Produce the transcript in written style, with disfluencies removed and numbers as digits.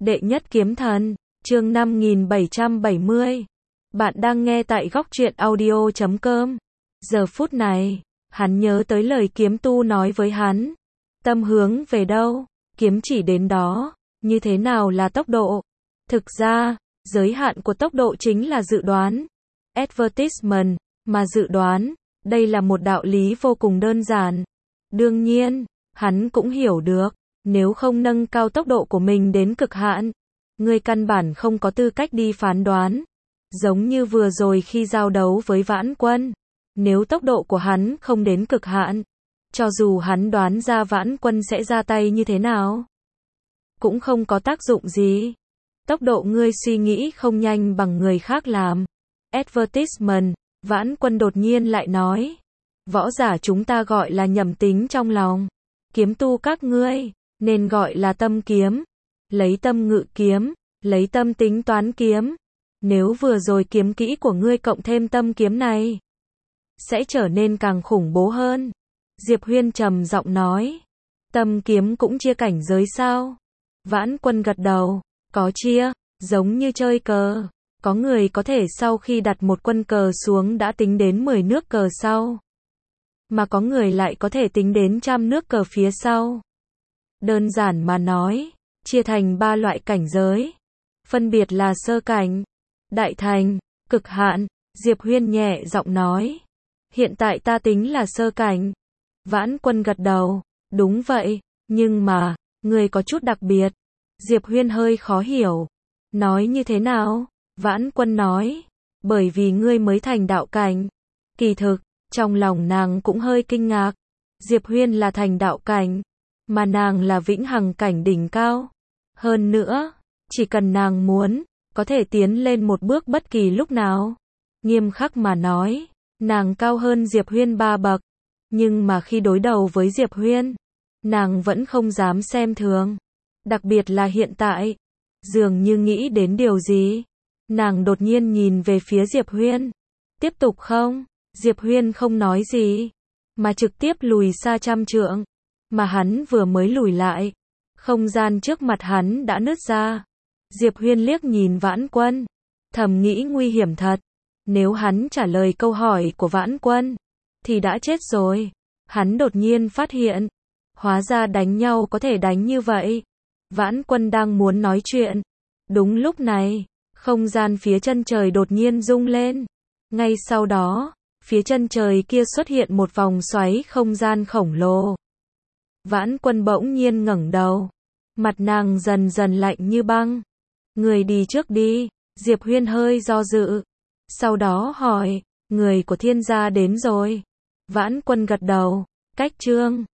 Đệ nhất kiếm thần, chương 5770. Bạn đang nghe tại góc truyện audio.com. Giờ phút này, hắn nhớ tới lời kiếm tu nói với hắn. Tâm hướng về đâu, kiếm chỉ đến đó. Như thế nào là tốc độ? Thực ra, giới hạn của tốc độ chính là dự đoán. Advertisement, mà dự đoán, đây là một đạo lý vô cùng đơn giản. Đương nhiên, hắn cũng hiểu được, nếu không nâng cao tốc độ của mình đến cực hạn, ngươi căn bản không có tư cách đi phán đoán. Giống như vừa rồi khi giao đấu với Vãn Quân, nếu tốc độ của hắn không đến cực hạn, cho dù hắn đoán ra Vãn Quân sẽ ra tay như thế nào, cũng không có tác dụng gì. Tốc độ ngươi suy nghĩ không nhanh bằng người khác làm. Advertisement, Vãn Quân đột nhiên lại nói. Võ giả chúng ta gọi là nhầm tính trong lòng. Kiếm tu các ngươi, nên gọi là tâm kiếm. Lấy tâm ngự kiếm, lấy tâm tính toán kiếm. Nếu vừa rồi kiếm kỹ của ngươi cộng thêm tâm kiếm này, sẽ trở nên càng khủng bố hơn. Diệp Huyên trầm giọng nói. Tâm kiếm cũng chia cảnh giới sao? Vãn Quân gật đầu. Có chia, giống như chơi cờ. Có người có thể sau khi đặt một quân cờ xuống đã tính đến 10 nước cờ sau. Mà có người lại có thể tính đến 100 nước cờ phía sau. Đơn giản mà nói, chia thành 3 loại cảnh giới. Phân biệt là sơ cảnh, đại thành, cực hạn. Diệp Huyên nhẹ giọng nói. Hiện tại ta tính là sơ cảnh. Vãn Quân gật đầu. Đúng vậy, nhưng mà, người có chút đặc biệt. Diệp Huyên hơi khó hiểu. Nói như thế nào? Vãn Quân nói. Bởi vì ngươi mới thành đạo cảnh. Kỳ thực, trong lòng nàng cũng hơi kinh ngạc. Diệp Huyên là thành đạo cảnh, mà nàng là vĩnh hằng cảnh đỉnh cao. Hơn nữa, chỉ cần nàng muốn, có thể tiến lên một bước bất kỳ lúc nào. Nghiêm khắc mà nói, nàng cao hơn Diệp Huyên 3 bậc. Nhưng mà khi đối đầu với Diệp Huyên, nàng vẫn không dám xem thường. Đặc biệt là hiện tại, dường như nghĩ đến điều gì. Nàng đột nhiên nhìn về phía Diệp Huyên. Tiếp tục không? Diệp Huyên không nói gì, mà trực tiếp lùi xa 100 trượng. Mà hắn vừa mới lùi lại, không gian trước mặt hắn đã nứt ra. Diệp Huyên liếc nhìn Vãn Quân, thầm nghĩ nguy hiểm thật. Nếu hắn trả lời câu hỏi của Vãn Quân, thì đã chết rồi. Hắn đột nhiên phát hiện, hóa ra đánh nhau có thể đánh như vậy. Vãn Quân đang muốn nói chuyện. Đúng lúc này, không gian phía chân trời đột nhiên rung lên. Ngay sau đó, phía chân trời kia xuất hiện một vòng xoáy không gian khổng lồ. Vãn Quân bỗng nhiên ngẩng đầu. Mặt nàng dần dần lạnh như băng. Người đi trước đi. Diệp Huyên hơi do dự. Sau đó hỏi, người của Thiên gia đến rồi. Vãn Quân gật đầu. Cách chương